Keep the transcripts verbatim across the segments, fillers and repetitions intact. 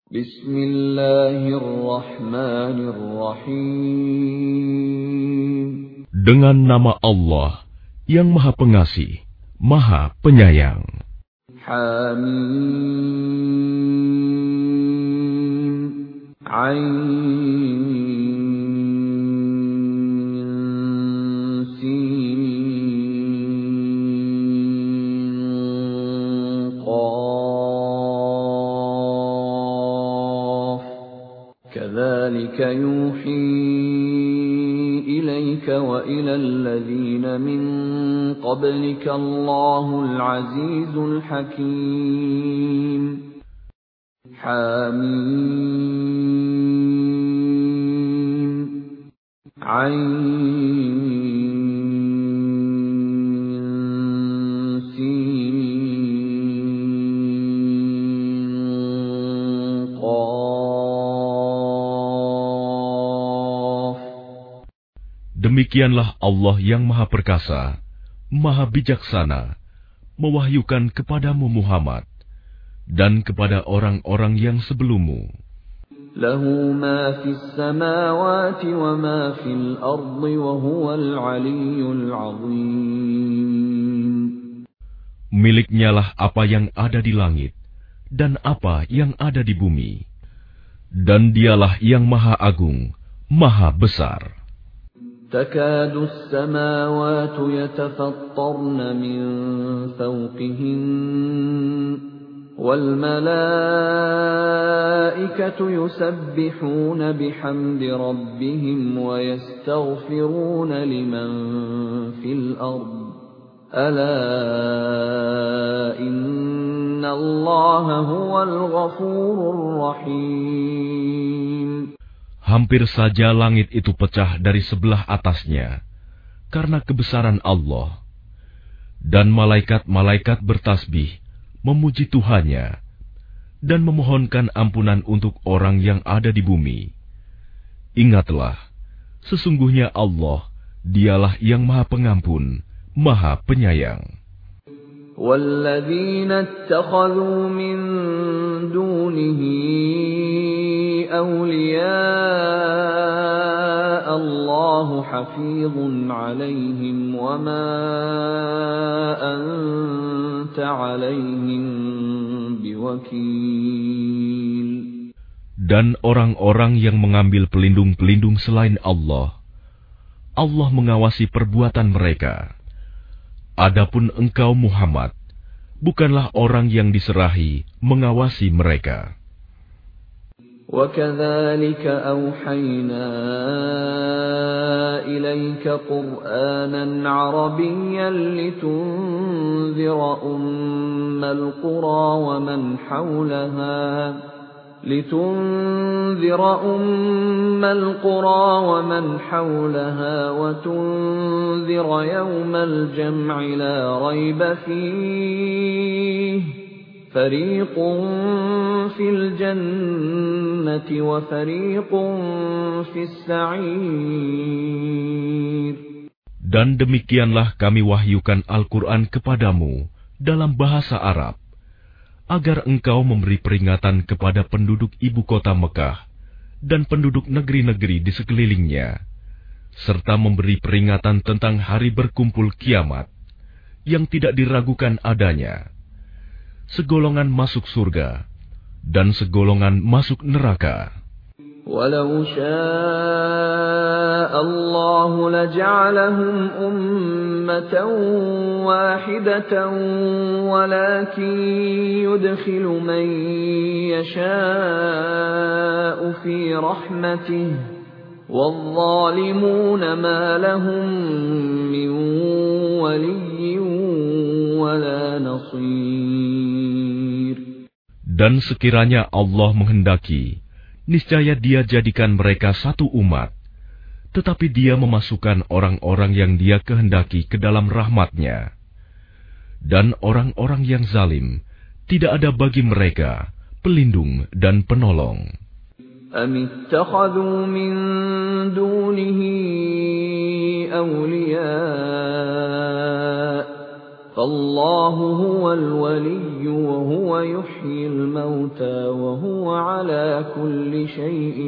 Bismillahirrahmanirrahim. Dengan nama Allah yang Maha Pengasih, Maha Penyayang. Hamim. Ain. Sin. Qaf. Kadzalika yuhi إليك وإلى الذين من قبلك الله العزيز الحكيم. حميم. عين. سين. Demikianlah Allah yang Maha Perkasa, Maha Bijaksana, mewahyukan kepadamu Muhammad dan kepada orang-orang yang sebelummu. Lahu ma fis samawati wa ma fil ardi wa huwal aliyyul azim. Miliknyalah apa yang ada di langit dan apa yang ada di bumi, dan dialah yang Maha Agung, Maha Besar. تكاد السماوات يتفطرن من فوقهن والملائكة يسبحون بحمد ربهم ويستغفرون لمن في الأرض ألا إن الله هو الغفور الرحيم. Hampir saja langit itu pecah dari sebelah atasnya karena kebesaran Allah, dan malaikat-malaikat bertasbih memuji Tuhannya dan memohonkan ampunan untuk orang yang ada di bumi. Ingatlah, sesungguhnya Allah, dialah yang Maha Pengampun, Maha Penyayang. وَالَّذِينَ اتَّخَذُوا مِن دُونِهِ أَوْلِيَاءَ اللَّهُ حَفِيظٌ عَلَيْهِمْ وَمَا أَنْتَ عَلَيْهِمْ بِوَكِيلٍ. Dan orang-orang yang mengambil pelindung-pelindung selain Allah, Allah mengawasi perbuatan mereka. Adapun engkau Muhammad, bukanlah orang yang diserahi mengawasi mereka. وَكَذَلِكَ أَوْحَيْنَا إِلَيْكَ قُرْآنًا عَرَبِيًّا لِتُنذِرَ أُمَّ الْقُرَى وَمَنْ حَوْلَهَا لِتُنذِرَ أُمَّ الْقُرَى وَمَنْ حَوْلَهَا وَتُنذِرَ يَوْمَ الْجَمْعِ لَا رَيْبَ فِيهِ فَرِيقٌ فِي الْجَنَّةِ وَفَرِيقٌ فِي السَّعِيرِ. Dan demikianlah kami wahyukan Al-Quran kepadamu dalam bahasa Arab, agar engkau memberi peringatan kepada penduduk ibu kota Mekah dan penduduk negeri-negeri di sekelilingnya, serta memberi peringatan tentang hari berkumpul kiamat yang tidak diragukan adanya. Segolongan masuk surga dan segolongan masuk neraka. وَلَوْ شَاءَ اللَّهُ لَجَعَلَهُمْ أُمَّةً وَاحِدَةً وَلَكِنْ يُدْخِلُ مَنْ يَشَاءُ فِي رَحْمَتِهِ وَالظَّالِمُونَ مَا لَهُمْ مِنْ وَلِيٍّ وَلَا نَصِيرٍ. Dan sekiranya Allah menghendaki, niscaya Dia jadikan mereka satu umat, tetapi Dia memasukkan orang-orang yang Dia kehendaki ke dalam rahmat-Nya. Dan orang-orang yang zalim, tidak ada bagi mereka pelindung dan penolong. أَمِ اتَّخَذُوا مِن دُونِهِ أَوْلِيَاءَ فالله هو الولي وهو يحيي الموتى وهو على كل شيء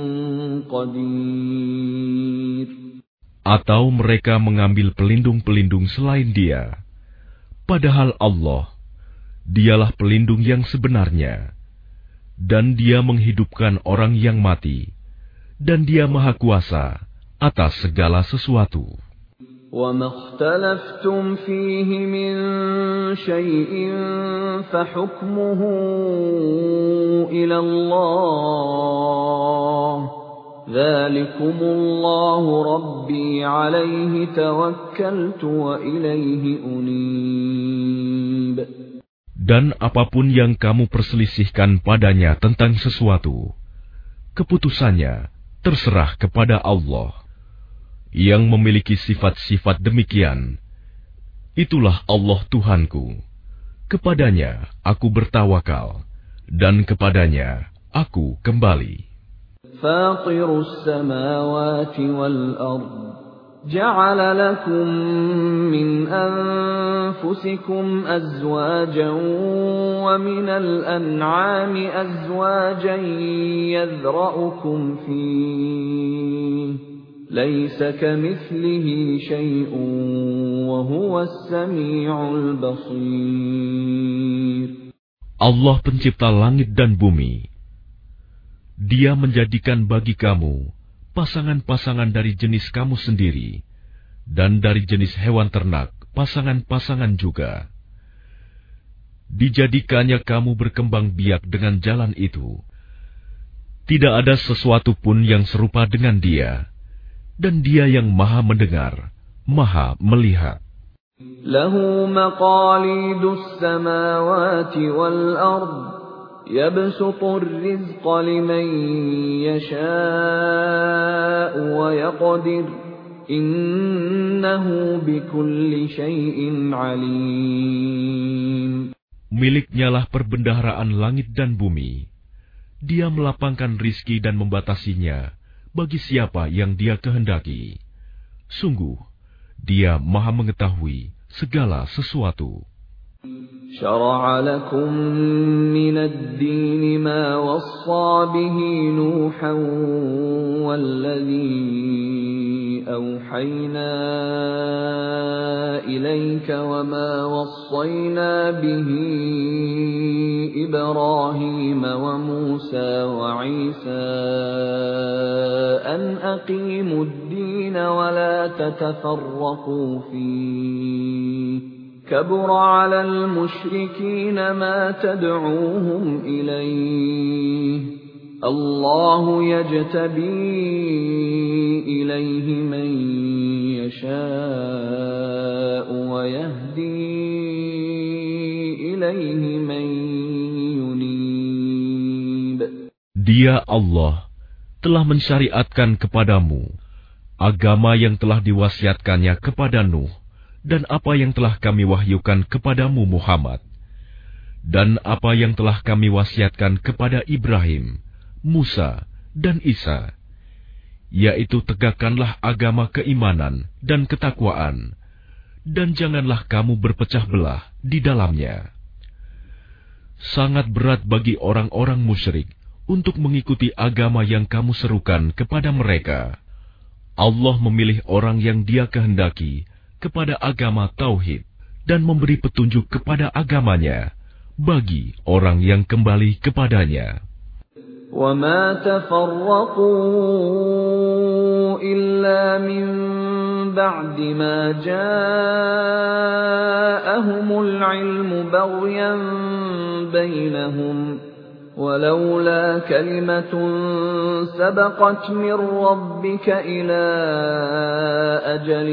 قدير. Atau mereka mengambil pelindung-pelindung selain Dia, padahal Allah, Dialah pelindung yang sebenarnya, dan Dia menghidupkan orang yang mati, dan Dia Maha Kuasa atas segala sesuatu. وَمَا اخْتَلَفْتُمْ فِيهِ مِنْ شَيْءٍ فَحُكْمُهُ إِلَى اللَّهِ ذَلِكُمُ اللَّهُ رَبِّي عَلَيْهِ تَوَكَّلْتُ وَإِلَيْهِ أُنِيبُ. Dan apapun yang kamu perselisihkan padanya tentang sesuatu, keputusannya terserah kepada Allah yang memiliki sifat-sifat demikian. Itulah Allah Tuhanku. Kepadanya aku bertawakal, dan kepadanya aku kembali. Fatirus samawati wal ard, ja'ala lakum min anfusikum azwajan wa minal an'ami azwajan yadhra'ukum fihi. Laisa kamitslihi syai'un wa huwas sami'ul basir. Allah pencipta langit dan bumi. Dia menjadikan bagi kamu pasangan-pasangan dari jenis kamu sendiri, dan dari jenis hewan ternak pasangan-pasangan juga. Dijadikannya kamu berkembang biak dengan jalan itu. Tidak ada sesuatu pun yang serupa dengan Dia. Dan Dia yang Maha mendengar, Maha melihat. Lahu maqalidus samawati wal ard, yabsutur rizqa liman yasha'u wa yaqdir, innahu bikulli syai'in alim. Miliknyalah perbendaharaan langit dan bumi. Dia melapangkan rizki dan membatasinya bagi siapa yang Dia kehendaki. Sungguh, Dia Maha mengetahui segala sesuatu. Syara'a lakum minad din ma wassa bihi Nuhan walladhi awhayna ilayka wa ma wassayna bihi Ibrahim wa Musa wa Isa an aqimud din wa la tatafarraqu fihi. كبر على المشركين ما تدعوهم إليه الله يجتبي إليه من يشاء ويهدي إليه من ينيب. Dia Allah telah mensyariatkan kepadamu agama yang telah diwasiatkannya kepada Nuh, dan apa yang telah kami wahyukan kepadamu Muhammad, dan apa yang telah kami wasiatkan kepada Ibrahim, Musa, dan Isa, yaitu tegakkanlah agama keimanan dan ketakwaan, dan janganlah kamu berpecah belah di dalamnya. Sangat berat bagi orang-orang musyrik untuk mengikuti agama yang kamu serukan kepada mereka. Allah memilih orang yang Dia kehendaki kepada agama tauhid dan memberi petunjuk kepada agamanya bagi orang yang kembali kepadanya. وَمَا تَفَرَّقُوا إِلَّا مِنْ بَعْدِ مَا جَاءَهُمُ الْعِلْمُ بَغْيًا بَيْنَهُمْ وَلَوْلَا كَلِمَةٌ سَبَقَتْ مِنْ رَبِّكَ إِلَى أَجَلٍ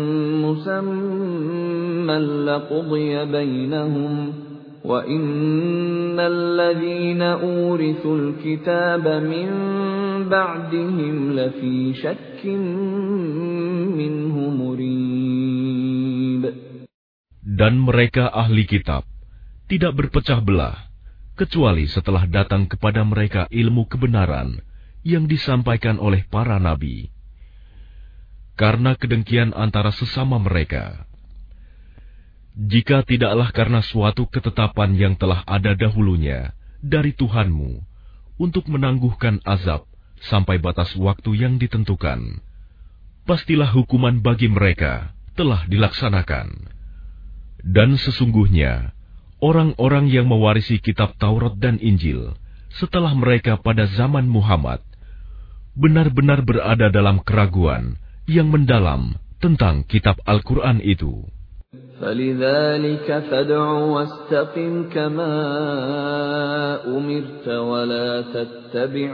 مُّسَمًّى لَقُضِيَ بَيْنَهُمْ وَإِنَّ الَّذِينَ أُورِثُوا الْكِتَابَ مِنْ بَعْدِهِمْ لَفِي شَكٍّ مِّنْهُ مُرِيبٍ. Dan mereka ahli kitab tidak berpecah belah kecuali setelah datang kepada mereka ilmu kebenaran yang disampaikan oleh para nabi. Karena kedengkian antara sesama mereka, jika tidaklah karena suatu ketetapan yang telah ada dahulunya dari Tuhanmu untuk menangguhkan azab sampai batas waktu yang ditentukan, pastilah hukuman bagi mereka telah dilaksanakan. Dan sesungguhnya, orang-orang yang mewarisi kitab Taurat dan Injil setelah mereka pada zaman Muhammad benar-benar berada dalam keraguan yang mendalam tentang kitab Al-Quran itu. فَلِذَلِكَ فَادْعُ وَاسْتَقِمْ كَمَا أُمِرْتَ وَلَا تَتَّبِعْ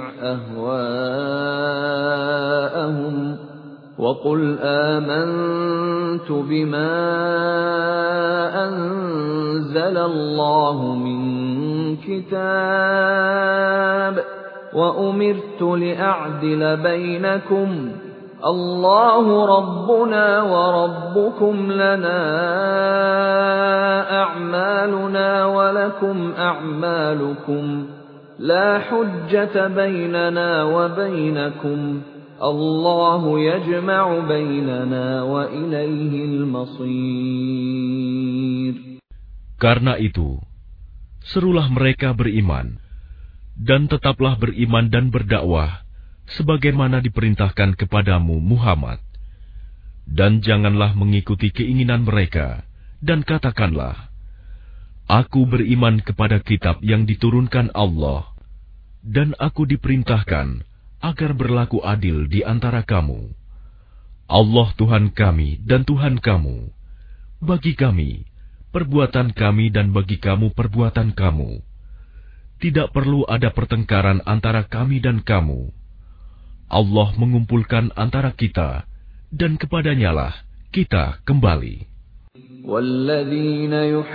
أَهْوَاءَهُمْ وَقُلْ آمَنْتُ بِمَا أَنزَلَ اللَّهُ مِنْ كِتَابٍ وَأُمِرْتُ لِأَعْدِلَ بَيْنَكُمْ اللَّهُ رَبُّنَا وَرَبُّكُمْ لَنَا أَعْمَالُنَا وَلَكُمْ أَعْمَالُكُمْ لَا حُجَّةَ بَيْنَنَا وَبَيْنَكُمْ اللَّهُ يَجْمَعُ بَيْنَنَا وَإِلَيْهِ الْمَصِيرُ. Karena itu, serulah mereka beriman, dan tetaplah beriman dan berdakwah sebagaimana diperintahkan kepadamu Muhammad. Dan janganlah mengikuti keinginan mereka, dan katakanlah, Aku beriman kepada kitab yang diturunkan Allah, dan aku diperintahkan agar berlaku adil di antara kamu. Allah Tuhan kami dan Tuhan kamu. Bagi kami, perbuatan kami dan bagi kamu perbuatan kamu. Tidak perlu ada pertengkaran antara kami dan kamu. Allah mengumpulkan antara kita, dan kepadanyalah kita kembali. وَالَّذِينَ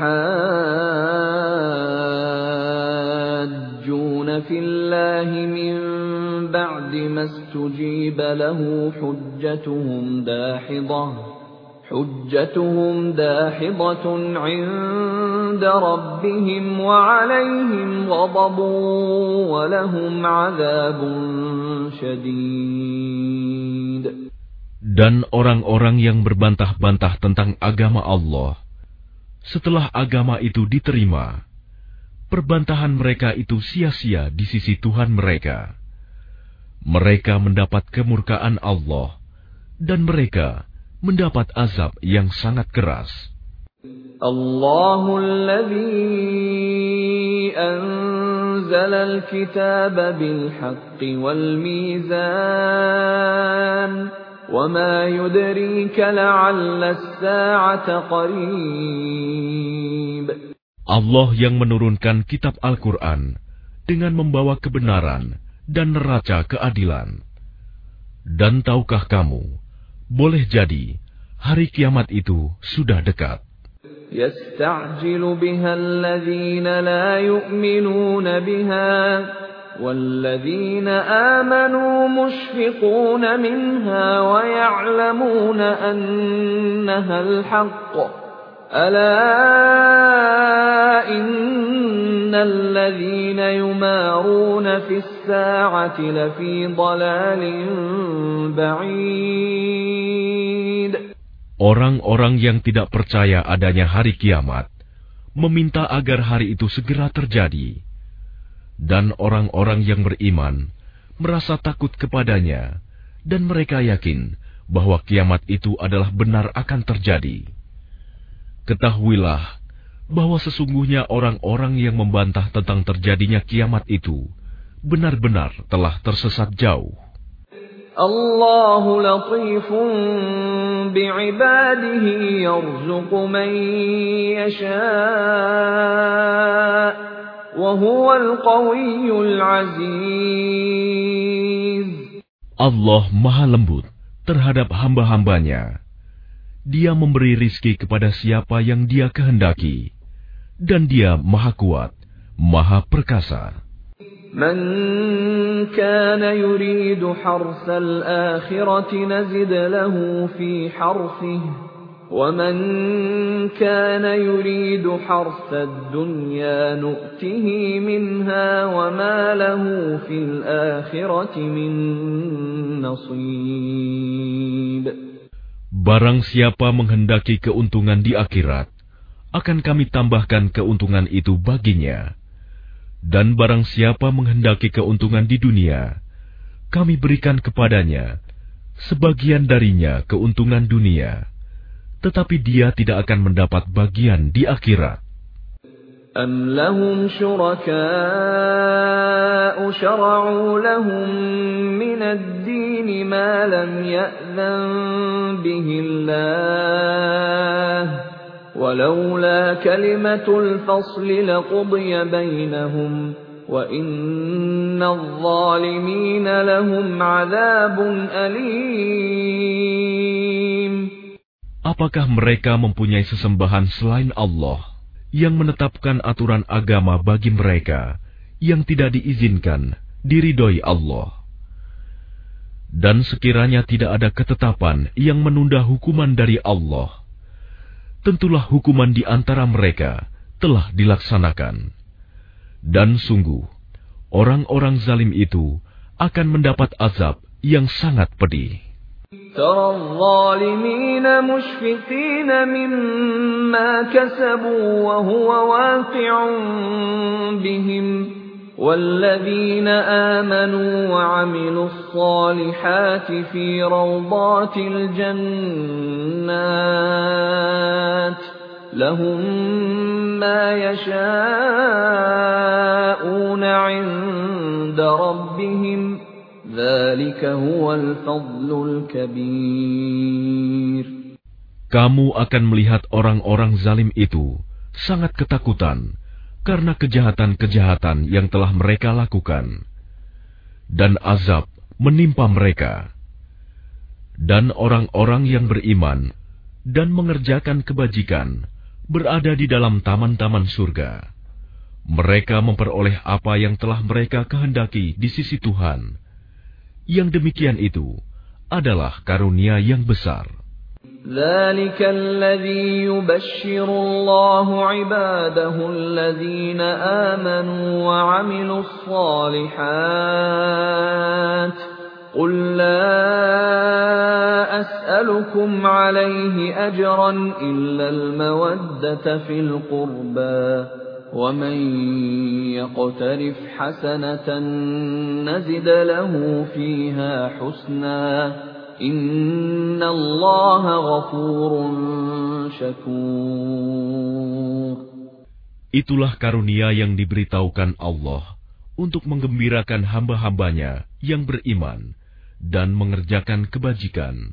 يُحَاجُّونَ فِي اللَّهِ مِن بَعْدِ مَا اسْتُجِيبَ لَهُ حُجَّتُهُمْ دَاحِضَةٌ حُجَّتُهُمْ دَاحِضَةٌ عِندَ رَبِّهِمْ وَعَلَيْهِمْ غَضَبٌ وَلَهُمْ عَذَابٌ شَدِيدٌ. Dan orang-orang yang berbantah-bantah tentang agama Allah, setelah agama itu diterima, perbantahan mereka itu sia-sia di sisi Tuhan mereka. Mereka mendapat kemurkaan Allah, dan mereka mendapat azab yang sangat keras. Allahul ladzi anzala al-kitaba bil haqqi wal mizan wa ma yudrika la'alla as-sa'ata qarib. Allah yang menurunkan kitab Al-Quran dengan membawa kebenaran dan neraca keadilan. Dan tahukah kamu, boleh jadi hari kiamat itu sudah dekat. يَسْتَعْجِلُ بِهَا الَّذِينَ لَا يُؤْمِنُونَ بِهَا وَالَّذِينَ آمَنُوا مُشْفِقُونَ مِنْهَا وَيَعْلَمُونَ أَنَّهَا الْحَقُّ أَلَا إِنَّ الَّذِينَ يُمَارُونَ فِي السَّاعَةِ لَفِي ضَلَالٍ بَعِيدٍ. Orang-orang yang tidak percaya adanya hari kiamat meminta agar hari itu segera terjadi, dan orang-orang yang beriman merasa takut kepadanya, dan mereka yakin bahwa kiamat itu adalah benar akan terjadi. Ketahuilah bahwa sesungguhnya orang-orang yang membantah tentang terjadinya kiamat itu benar-benar telah tersesat jauh. Allahu latifun bi'ibadihi yarzuqu man yasha' wa huwal qawiyyul aziz. Allah Maha Lembut terhadap hamba-hambanya. Dia memberi rizki kepada siapa yang Dia kehendaki, dan Dia Maha Kuat, Maha Perkasa. Man kana yuridu harsal akhirati nazid lahu fi harfihi wa man kana yuridu harsad dunya nu'tihi minha wa ma lahu fil akhirati min nasib. Barang siapa menghendaki keuntungan di akhirat, akan kami tambahkan keuntungan itu baginya. Dan barang siapa menghendaki keuntungan di dunia, kami berikan kepadanya sebagian darinya keuntungan dunia, tetapi dia tidak akan mendapat bagian di akhirat. أَمْ لَهُمْ شُرَكَاءُ شَرَعُوا لَهُم مِّنَ الدِّينِ مَا لَمْ يَأْذَن بِهِ اللَّهُ وَلَوْلَا كَلِمَةُ الْفَصْلِ لَقُضِيَ بَيْنَهُمْ وَإِنَّ الظَّالِمِينَ لَهُمْ عَذَابٌ أَلِيمٌ. Apakah mereka mempunyai sesembahan selain Allah yang menetapkan aturan agama bagi mereka yang tidak diizinkan diridhoi Allah? Dan sekiranya tidak ada ketetapan yang menunda hukuman dari Allah, tentulah hukuman di antara mereka telah dilaksanakan. Dan sungguh, orang-orang zalim itu akan mendapat azab yang sangat pedih. تَرَى الظَّالِمِينَ مُشْفِقِينَ مِمَّا كَسَبُوا وَهُوَ وَاقِعٌ بِهِمْ وَالَّذِينَ آمَنُوا وَعَمِلُوا الصَّالِحَاتِ فِي رَوْضَاتِ الْجَنَّاتِ لَهُم مَّا يَشَاءُونَ عِندَ رَبِّهِمْ ذَلِكَ هُوَ الْفَضْلُ الْكَبِيرُ. Kamu akan melihat orang-orang zalim itu sangat ketakutan karena kejahatan-kejahatan yang telah mereka lakukan, dan azab menimpa mereka. Dan orang-orang yang beriman dan mengerjakan kebajikan berada di dalam taman-taman surga. Mereka memperoleh apa yang telah mereka kehendaki di sisi Tuhan. Yang demikian itu adalah karunia yang besar. ذَلِكَ الَّذِي يُبَشِّرُ اللَّهُ عِبَادَهُ الَّذِينَ آمَنُوا وَعَمِلُوا الصَّالِحَاتِ قُل لَّا أَسْأَلُكُمْ عَلَيْهِ أَجْرًا إِلَّا الْمَوَدَّةَ فِي الْقُرْبَى وَمَن يَقْتَرِفْ حَسَنَةً نَّزِدْ لَهُ فِيهَا حُسْنًا إِنَّ اللَّهَ غَفُورٌ شَكُورٌ. Itulah karunia yang diberitahukan Allah untuk menggembirakan hamba-hambanya yang beriman dan mengerjakan kebajikan.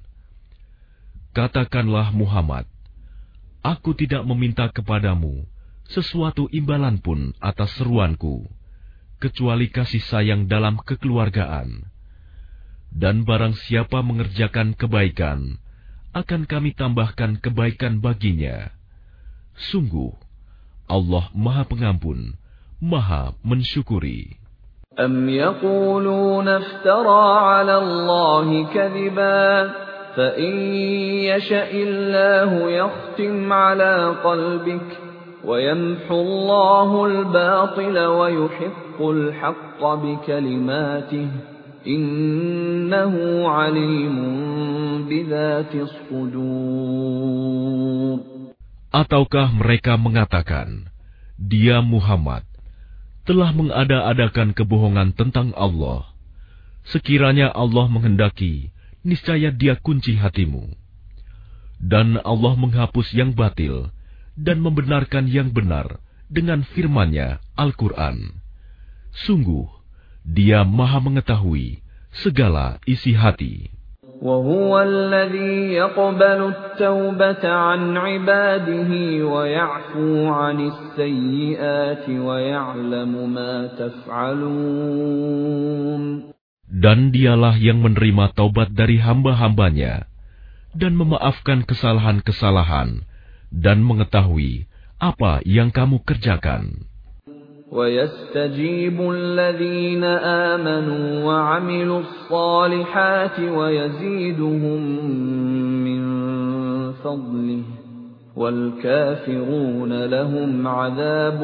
Katakanlah Muhammad, aku tidak meminta kepadamu sesuatu imbalan pun atas seruanku, kecuali kasih sayang dalam kekeluargaan. Dan barang siapa mengerjakan kebaikan, akan kami tambahkan kebaikan baginya. Sungguh, Allah Maha Pengampun, Maha Mensyukuri. أَمْ يَقُولُونَ افْتَرَىٰ عَلَى اللَّهِ كَذِبًا فَإِن يَشَإِ اللَّهُ يَخْتِمْ عَلَىٰ قَلْبِكَ وَيَمْحُ اللَّهُ الْبَاطِلَ وَيُحِقُّ الْحَقَّ بِكَلِمَاتِهِ إِنَّهُ عَلِيمٌ بِذَاتِ الصُّدُورِ. Ataukah mereka mengatakan, Dia Muhammad telah mengada-adakan kebohongan tentang Allah. Sekiranya Allah menghendaki, niscaya Dia kunci hatimu. Dan Allah menghapus yang batil dan membenarkan yang benar dengan firman-Nya Al-Quran. Sungguh, Dia Maha mengetahui segala isi hati. وَهُوَ الَّذِي يَقْبَلُ التَّوْبَةَ عَنْ عِبَادِهِ وَيَعْفُو عَنِ السَّيِّئَاتِ وَيَعْلَمُ مَا تَفْعَلُونَ. Dan Dialah yang menerima taubat dari hamba-hambanya dan memaafkan kesalahan-kesalahan dan mengetahui apa yang kamu kerjakan. وَيَسْتَجِيبُ الَّذِينَ آمَنُوا وَعَمِلُوا الصَّالِحَاتِ وَيَزِيدُهُم مِّن فَضْلِهِ وَالْكَافِرُونَ لَهُمْ عَذَابٌ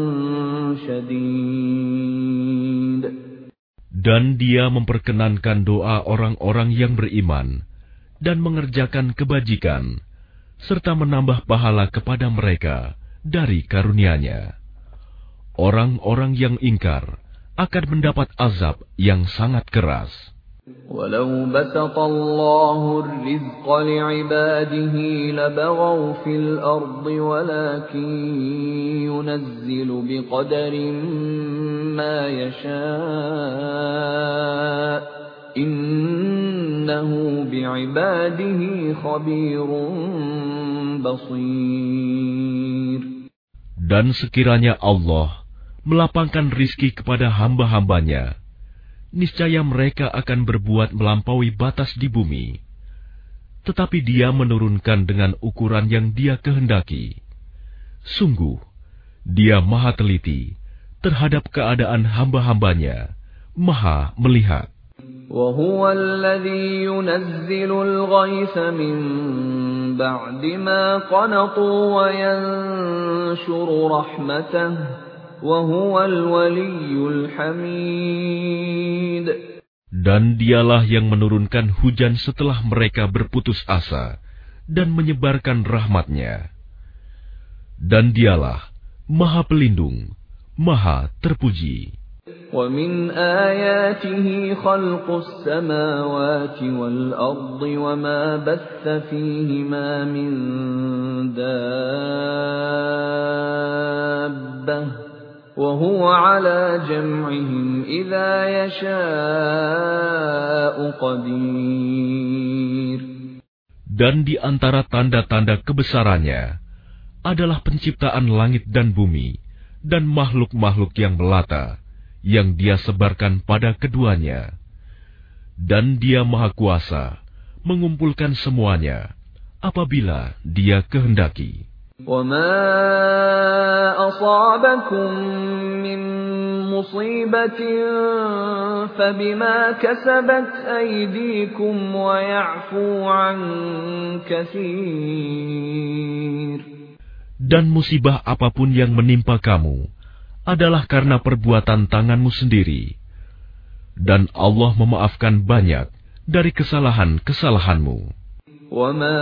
شَدِيدٌ. Dan Dia memperkenankan doa orang-orang yang beriman dan mengerjakan kebajikan, serta menambah pahala kepada mereka dari karunia-Nya. Orang-orang yang ingkar akan mendapat azab yang sangat keras. وَلَوْ بَسَطَ اللَّهُ الرِّزْقَ لِعِبَادِهِ لَبَغَوْا فِي الْأَرْضِ وَلَكِنْ يُنَزِّلُ بِقَدَرٍ مَا يَشَاءُ إِنَّهُ بِعِبَادِهِ خَبِيرٌ بَصِيرٌ. Dan sekiranya Allah melapangkan rizki kepada hamba-hambanya, niscaya mereka akan berbuat melampaui batas di bumi. Tetapi Dia menurunkan dengan ukuran yang Dia kehendaki. Sungguh, Dia maha teliti terhadap keadaan hamba-hambanya, maha melihat. وَهُوَ الَّذِي يُنَزِّلُ الْغَيْثَ مِن بَعْدِ مَا قَنَطُوا وَيَنشُرُ رَحْمَتَهُ وَهُوَ الْوَلِيُّ الْحَمِيدُ. Dan Dialah yang menurunkan hujan setelah mereka berputus asa dan menyebarkan rahmat-Nya. Dan Dialah Maha Pelindung, Maha Terpuji. وَمِنْ آيَاتِهِ خَلْقُ السَّمَاوَاتِ وَالْأَرْضِ وَمَا بَثَّ فِيهِمَا مِنْ دَابَّةٍ وَهُوَ عَلَى جَمْعِهِمْ إِذَا يَشَاءُ قَدِيرٌ. Dan di antara tanda-tanda kebesarannya adalah penciptaan langit dan bumi dan makhluk-makhluk yang melata yang Dia sebarkan pada keduanya. Dan Dia Maha Kuasa mengumpulkan semuanya apabila Dia kehendaki. وَمَا أَصَابَكُم مِّن مُّصِيبَةٍ فَبِمَا كَسَبَتْ أَيْدِيكُمْ وَيَعْفُو عَن كَثِيرٍ. Dan musibah apapun yang menimpa kamu adalah karena perbuatan tanganmu sendiri. Dan Allah memaafkan banyak dari kesalahan-kesalahanmu. وَمَا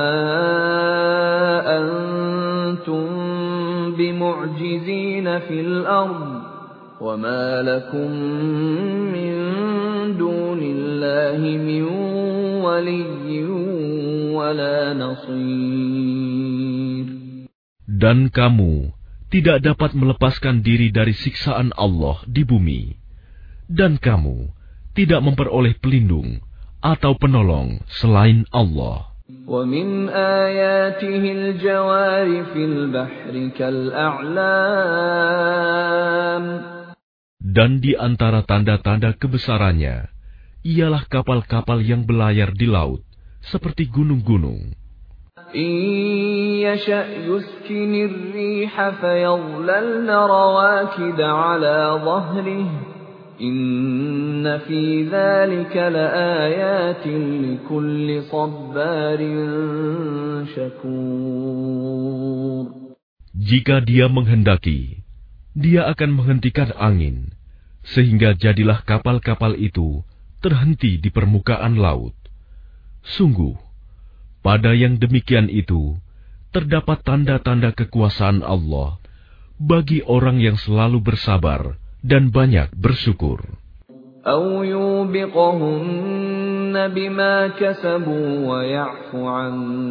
أَنْتُمْ بِمُعْجِزِينَ فِي الْأَرْضِ وَمَا لَكُمْ مِنْ دُونِ اللَّهِ مِنْ وَلِيٍّ وَلَا نَصِيرٍ. Dan kamu tidak dapat melepaskan diri dari siksaan Allah di bumi, dan kamu tidak memperoleh pelindung atau penolong selain Allah. وَمِنْ آيَاتِهِ الْجَوَارِ فِي الْبَحْرِ كَالْأَعْلَامِ. Dan di antara tanda-tanda kebesarannya ialah kapal-kapal yang belayar di laut seperti gunung-gunung. إِن يَشَأْ يُسْكِنِ الرِّيحَ فَيَظْلَلْنَ رَوَاكِدَ عَلَى ظَهْرِهِ إِنَّ فِي ذَلِكَ لَآيَاتٍ لِكُلِّ صَبَّارٍ شَكُورٍ. Jika Dia menghendaki, Dia akan menghentikan angin, sehingga jadilah kapal-kapal itu terhenti di permukaan laut. Sungguh, pada yang demikian itu, terdapat tanda-tanda kekuasaan Allah bagi orang yang selalu bersabar dan banyak bersyukur. أَوْ يُوبِقَهُنَّ بِمَا كَسَبُوا وَيَعْفُ عَنْ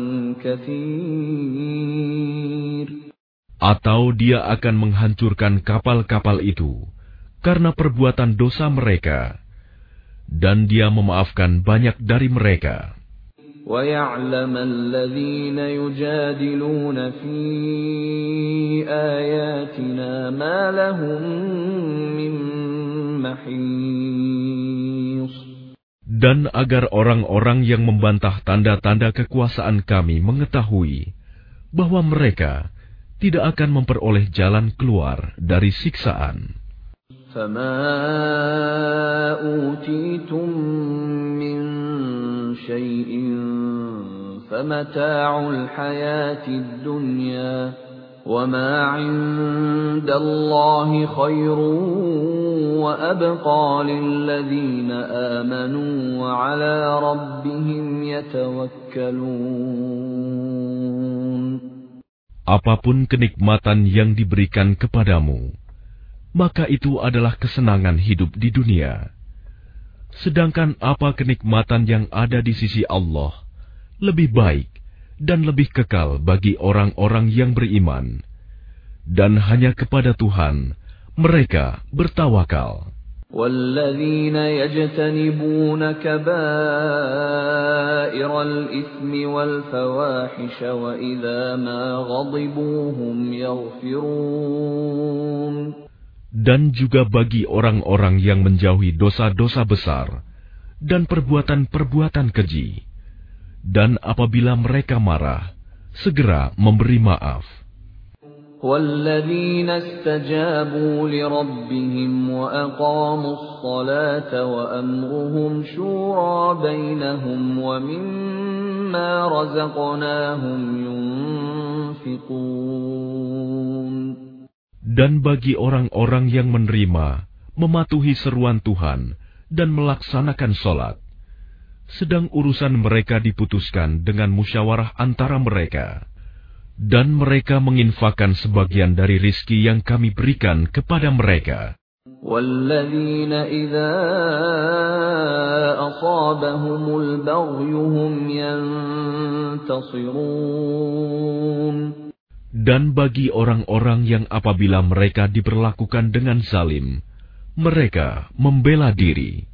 كَثِيرٍ. Atau Dia akan menghancurkan kapal-kapal itu karena perbuatan dosa mereka, dan Dia memaafkan banyak dari mereka. وَيَعْلَمَ الَّذِينَ يُجَادِلُونَ فِي آيَاتِنَا مَا لَهُم مِّن مَّحِيصٍ. Dan agar orang-orang yang membantah tanda-tanda kekuasaan Kami mengetahui bahwa mereka tidak akan memperoleh jalan keluar dari siksaan. فَمَا أُوتِيتُم مِّن شَيْءٍ فَمَتَاعُ الْحَيَاةِ الدُّنْيَا وَمَا عِندَ اللَّهِ خَيْرٌ وَأَبْقَىٰ لِلَّذِينَ آمَنُوا وَعَلَىٰ رَبِّهِمْ يَتَوَكَّلُونَ. apapun kenikmatan yang diberikan kepadamu, maka itu adalah kesenangan hidup di dunia. Sedangkan apa kenikmatan yang ada di sisi Allah lebih baik dan lebih kekal bagi orang-orang yang beriman, dan hanya kepada Tuhan mereka bertawakal. وَالَّذِينَ يَجْتَنِبُونَ كَبَائِرَ الْإِثْمِ وَالْفَوَاحِشَ وَإِذَا مَا غَضِبُوا هُمْ يَغْفِرُونَ. Dan juga bagi orang-orang yang menjauhi dosa-dosa besar dan perbuatan-perbuatan keji, dan apabila mereka marah, segera memberi maaf. وَالَّذِينَ اسْتَجَابُوا لِرَبِّهِمْ وَأَقَامُوا الصَّلَاةَ وَأَمْرُهُمْ شُورَى بَيْنَهُمْ وَمِمَّا رَزَقْنَاهُمْ يُنْفِقُونَ. Dan bagi orang-orang yang menerima, mematuhi seruan Tuhan, dan melaksanakan sholat, sedang urusan mereka diputuskan dengan musyawarah antara mereka, dan mereka menginfakkan sebagian dari rizki yang kami berikan kepada mereka. وَالَّذِينَ إِذَا أَصَابَهُمُ الْبَغْيُ هُمْ يَنْتَصِرُونَ. Dan bagi orang-orang yang apabila mereka diperlakukan dengan zalim, mereka membela diri.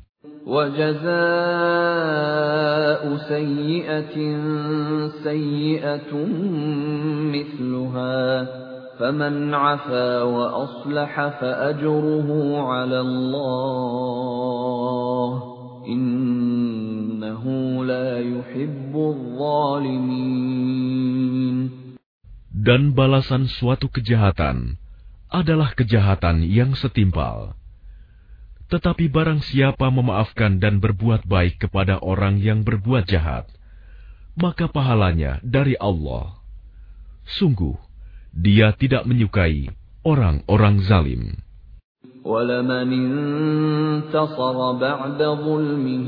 وَجَزَاءُ سَيِّئَةٍ سَيِّئَةٌ مِثْلُهَا فَمَنْ عَفَا وَأَصْلَحَ فَأَجْرُهُ عَلَى اللَّهِ إِنَّهُ لَا يُحِبُّ الظَّالِمِينَ. Dan balasan suatu kejahatan adalah kejahatan yang setimpal. Tetapi barang siapa memaafkan dan berbuat baik kepada orang yang berbuat jahat, maka pahalanya dari Allah. Sungguh, Dia tidak menyukai orang-orang zalim. وَلَمَنِ انتَصَرَ بَعْدَ ظُلْمِهِ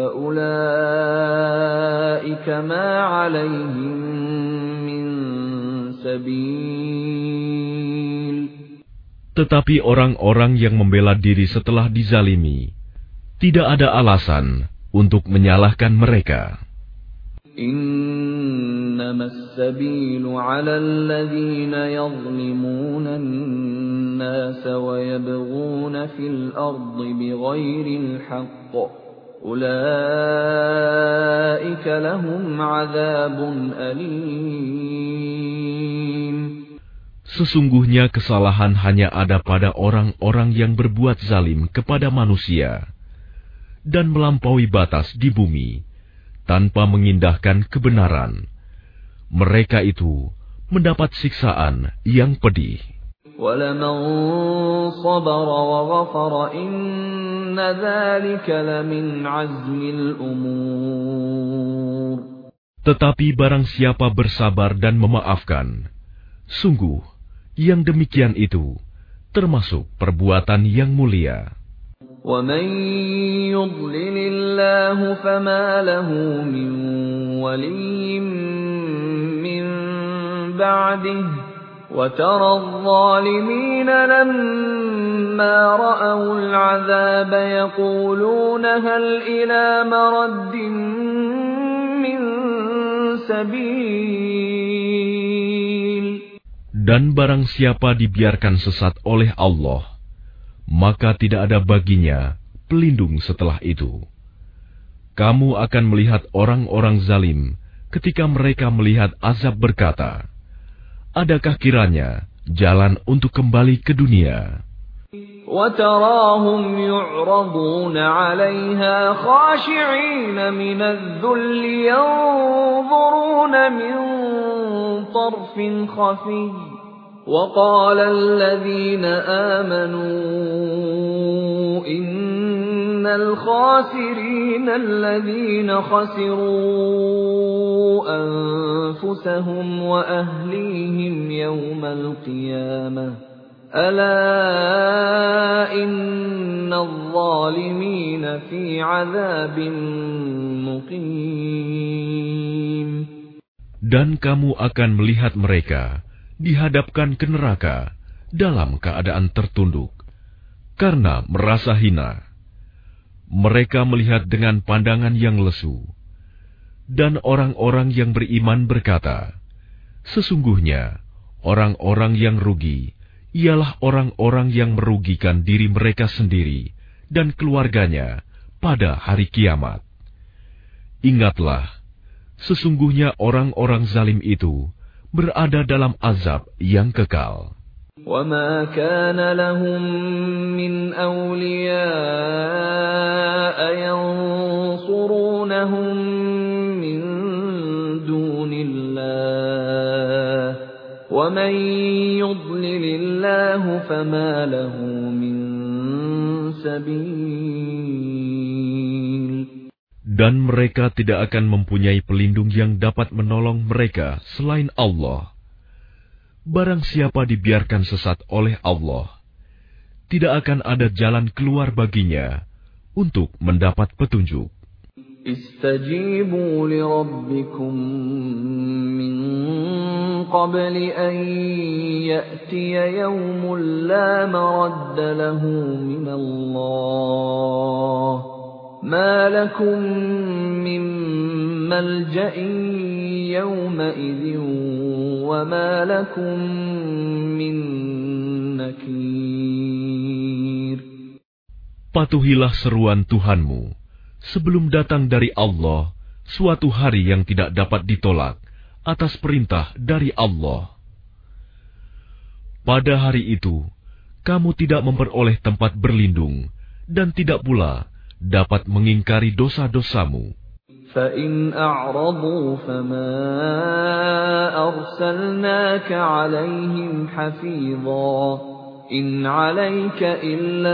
فَأُولَئِكَ مَا عَلَيْهِمْ مِنْ سَبِيلٍ. Tetapi orang-orang yang membela diri setelah dizalimi, tidak ada alasan untuk menyalahkan mereka. إِنَّمَا السَّبِيلُ عَلَى الَّذِينَ يَظْلِمُونَ النَّاسَ وَيَبْغُونَ فِي الْأَرْضِ بِغَيْرِ الْحَقِّ أُولَئِكَ لَهُمْ عَذَابٌ أَلِيمٌ. Sesungguhnya kesalahan hanya ada pada orang-orang yang berbuat zalim kepada manusia dan melampaui batas di bumi tanpa mengindahkan kebenaran. Mereka itu mendapat siksaan yang pedih. وَلَمَنْ صَبَرَ وَغَفَرَ إِنَّ ذَلِكَ لَمِنْ عَزْمِ الْأُمُورِ. Tetapi barang siapa bersabar dan memaafkan, sungguh yang demikian itu termasuk perbuatan yang mulia. وَمَنْ يُضْلِلِ اللَّهُ فَمَا لَهُ مِنْ وَلِيٍّ مِّنْ بَعْدِهِ وَتَرَى الظَّالِمِينَ لَمَّا رَأَوُا الْعَذَابَ يَقُولُونَ هَلْ إِلَى مَرَدٍّ مِّنْ سَبِيلٍ. Dan barang siapa dibiarkan sesat oleh Allah, maka tidak ada baginya pelindung setelah itu. Kamu akan melihat orang-orang zalim ketika mereka melihat azab berkata, adakah kiranya jalan untuk kembali ke dunia? وَتَرَاهُمْ يُعْرَضُونَ عَلَيْهَا خَاشِعِينَ مِنَ الذُّلِّ يَنظُرُونَ مِنْ طَرْفٍ خَفِيٍّ وَقَالَ الَّذِينَ آمَنُوا إِنَّ الْخَاسِرِينَ الَّذِينَ خَسِرُوا أَنفُسَهُمْ وَأَهْلِيهِمْ يَوْمَ الْقِيَامَةِ أَلَا إِنَّ الظَّالِمِينَ فِي عَذَابٍ مُقِيمٍ. Dan kamu akan melihat mereka dihadapkan ke neraka dalam keadaan tertunduk karena merasa hina. Mereka melihat dengan pandangan yang lesu, dan orang-orang yang beriman berkata, sesungguhnya orang-orang yang rugi ialah orang-orang yang merugikan diri mereka sendiri dan keluarganya pada hari kiamat. Ingatlah, sesungguhnya orang-orang zalim itu berada dalam azab yang kekal. وَمَا كَانَ لَهُم مِّنْ أَوْلِيَاءَ يَنصُرُونَهُم مِّن دُونِ اللَّهِ وَمَن يُضْلِلِ اللَّهُ فَمَا لَهُ مِن سَبِيلٍ. Dan mereka tidak akan mempunyai pelindung yang dapat menolong mereka selain Allah. Barang siapa dibiarkan sesat oleh Allah, tidak akan ada jalan keluar baginya untuk mendapat petunjuk. Istajibu li rabbikum min qabli an ya'tiya yawmun la maradda lahu min Allah, ma lakum min malja'in yawma idhin wa ma lakum min nakir. Patuhilah seruan Tuhanmu sebelum datang dari Allah suatu hari yang tidak dapat ditolak atas perintah dari Allah. Pada hari itu, kamu tidak memperoleh tempat berlindung dan tidak pula dapat mengingkari dosa-dosamu. فَإِنْ أَعْرَضُوا فَمَا أَرْسَلْنَاكَ عَلَيْهِمْ حَفِيظًا إِنْ عَلَيْكَ إِلَّا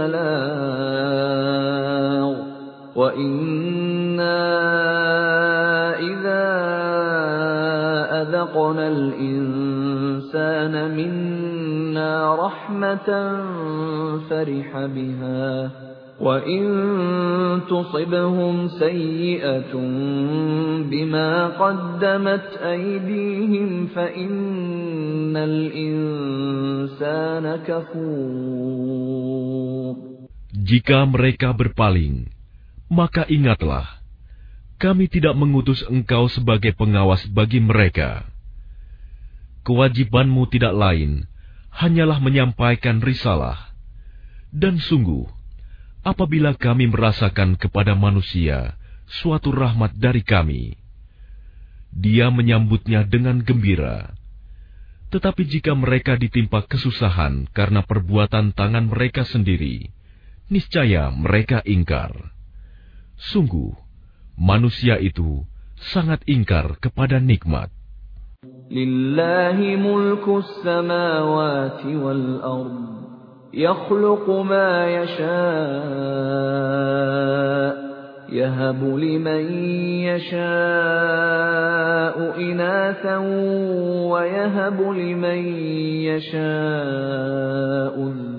الْبَلَاغُ وَإِنَّا إِذَا أَذَقْنَا الْإِنسَانَ مِنَّا رَحْمَةً فَرِحَ بِهَا وَإِن تُصِبْهُمْ سَيِّئَةٌ بِمَا قَدَّمَتْ أَيْدِيهِمْ فَإِنَّ الْإِنسَانَ كَفُورٌ. Jika mereka berpaling, maka ingatlah, kami tidak mengutus engkau sebagai pengawas bagi mereka. Kewajibanmu tidak lain, hanyalah menyampaikan risalah. Dan sungguh, apabila kami merasakan kepada manusia suatu rahmat dari kami, dia menyambutnya dengan gembira. Tetapi jika mereka ditimpa kesusahan karena perbuatan tangan mereka sendiri, niscaya mereka ingkar. Sungguh, manusia itu sangat ingkar kepada nikmat. Lillahi mulkus samawati wal ardh. يخلق ما يشاء يهب لمن يشاء إناثا ويهب لمن يشاء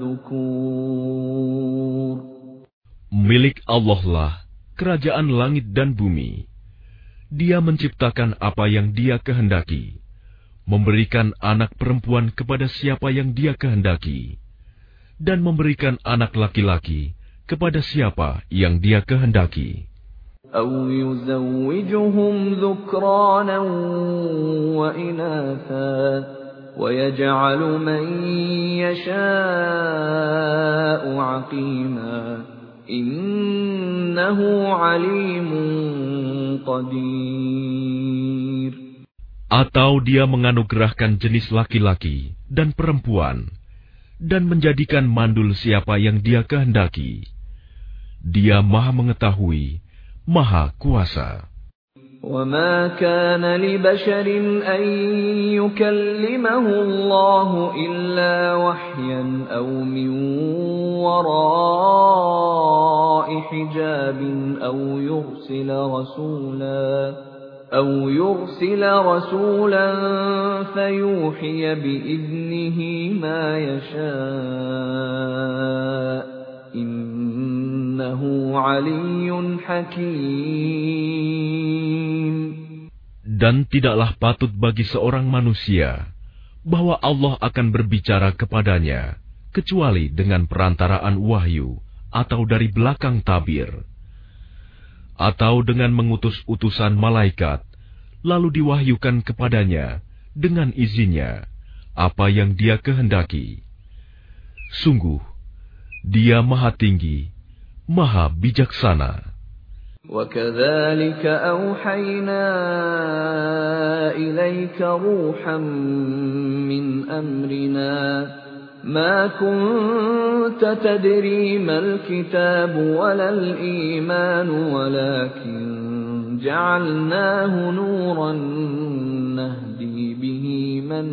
الذكور. Milik Allah lah kerajaan langit dan bumi. Dia menciptakan apa yang Dia kehendaki, memberikan anak perempuan kepada siapa yang Dia kehendaki, dan memberikan anak laki-laki kepada siapa yang Dia kehendaki. أَوْ يُزَوِّجُهُمْ ذُكْرَانًا وَإِنَاثًا وَيَجْعَلُ مَن يَشَاءُ عَقِيمًا إِنَّهُ عَلِيمٌ قَدِيرٌ. Atau Dia menganugerahkan jenis laki-laki dan perempuan, dan menjadikan mandul siapa yang Dia kehendaki. Dia Maha Mengetahui, Maha Kuasa. وَمَا كَانَ لِبَشَرٍ أَن يُكَلِّمَهُ اللَّهُ إِلَّا وَحْيًا أَوْ مِن وَرَاءِ حِجَابٍ أَوْ يُرْسِلَ رَسُولًا أَوْ يُرْسِلَ رَسُولًا فَيُوحِيَ بِإِذْنِهِ مَا يَشَاءُ إِنَّهُ عَلِيٌّ حَكِيمٌ. Dan tidaklah patut bagi seorang manusia bahwa Allah akan berbicara kepadanya kecuali dengan perantaraan wahyu atau dari belakang tabir, atau dengan mengutus utusan malaikat, lalu diwahyukan kepadanya dengan izinnya apa yang Dia kehendaki. Sungguh, Dia Maha Tinggi, Maha Bijaksana. وَكَذَلِكَ أَوْحَيْنَا إِلَيْكَ رُوحًا مِّنْ أَمْرِنَا مَا كُنتَ تَدْرِي مَا الْكِتَابُ وَلَا الْإِيمَانُ وَلَكِنْ جَعَلْنَاهُ نُورًا نَهْدِي بِهِ مَن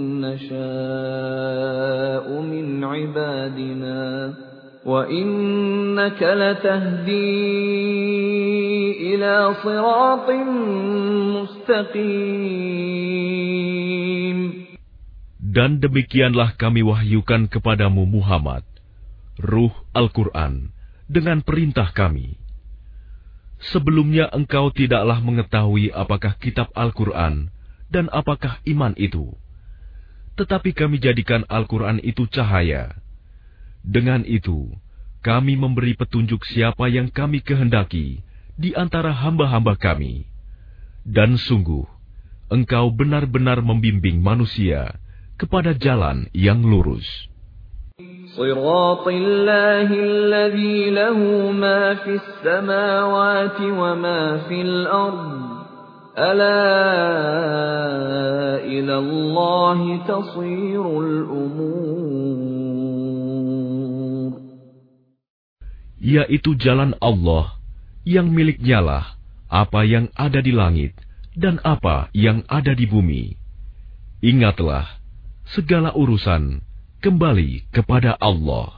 نَّشَاءُ مِنْ عِبَادِنَا وَإِنَّكَ لَتَهْدِي إِلَى صِرَاطٍ مُسْتَقِيمٍ. Dan demikianlah kami wahyukan kepadamu Muhammad, Ruh Al-Quran, dengan perintah kami. Sebelumnya engkau tidaklah mengetahui apakah kitab Al-Quran dan apakah iman itu. Tetapi kami jadikan Al-Quran itu cahaya. Dengan itu, kami memberi petunjuk siapa yang kami kehendaki di antara hamba-hamba kami. Dan sungguh, engkau benar-benar membimbing manusia kepada jalan yang lurus. Shiratal-Lahi alladzi lahu ma fis samawati wa ma fil ardh. Ala ila Allahi tasirul umur. Yaitu jalan Allah yang miliknyalah apa yang ada di langit dan apa yang ada di bumi. Ingatlah, segala urusan kembali kepada Allah.